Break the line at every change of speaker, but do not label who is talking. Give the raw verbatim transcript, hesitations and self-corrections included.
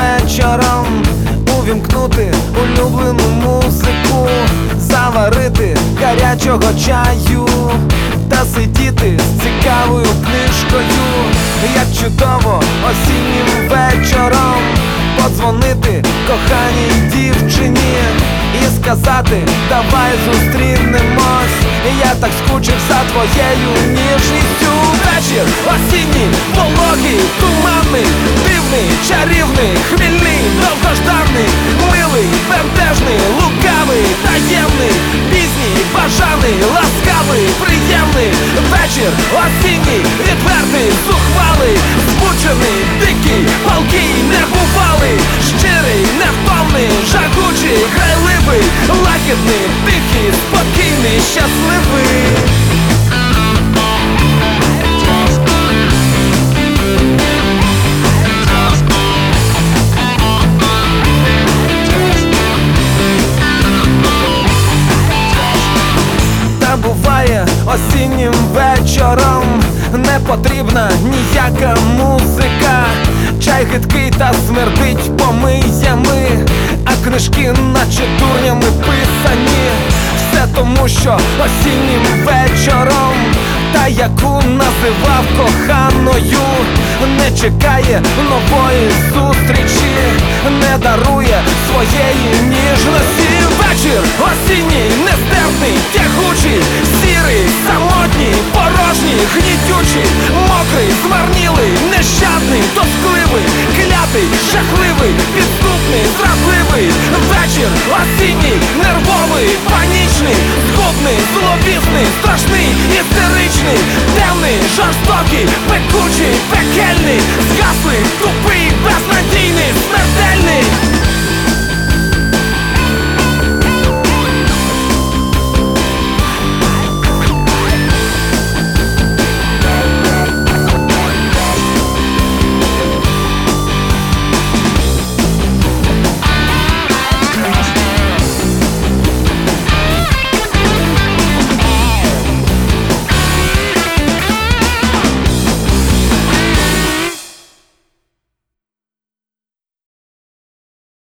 вечором увімкнути улюблену музику, заварити гарячого чаю та сидіти з цікавою книжкою. Як чудово осіннім вечором подзвонити коханій дівчині і сказати: давай зустрінемось, я так скучив за твоєю ніжністю. Вечір осінній, вологий, туманний, дивний, чарівний, хмільний, довгожданий, милий, бентежний, лукавий, таємний, пізній, бажаний, ласкавий, приємний. Вечір осінній, відвертий, зухвалий, збучений, дикий, палкий, небувалий, щирий, невтомний, жагучий, грайливий, лагідний, тихий, спокійний, щасливий. Буває осіннім вечором не потрібна ніяка музика. Чай гидкий та смердить помиями, а книжки наче дурнями писані. Все тому, що осіннім вечором та, яку називав коханою, не чекає нової зустрічі, не дарує своєї ніжності. Вечір осінній, нестерпний, тягучий, сірий, самотній, порожній, гнітючий, мокрий, змарнілий, нещадний, тоскливий, клятий, жахливий, підступний, зрадливий. Вечір осінній, нервовий, панічний, згубний, зловісний, страшний, істеричний, темний, жорстокий, пекучий, пекельний, згаслий, тупий, безнадійний.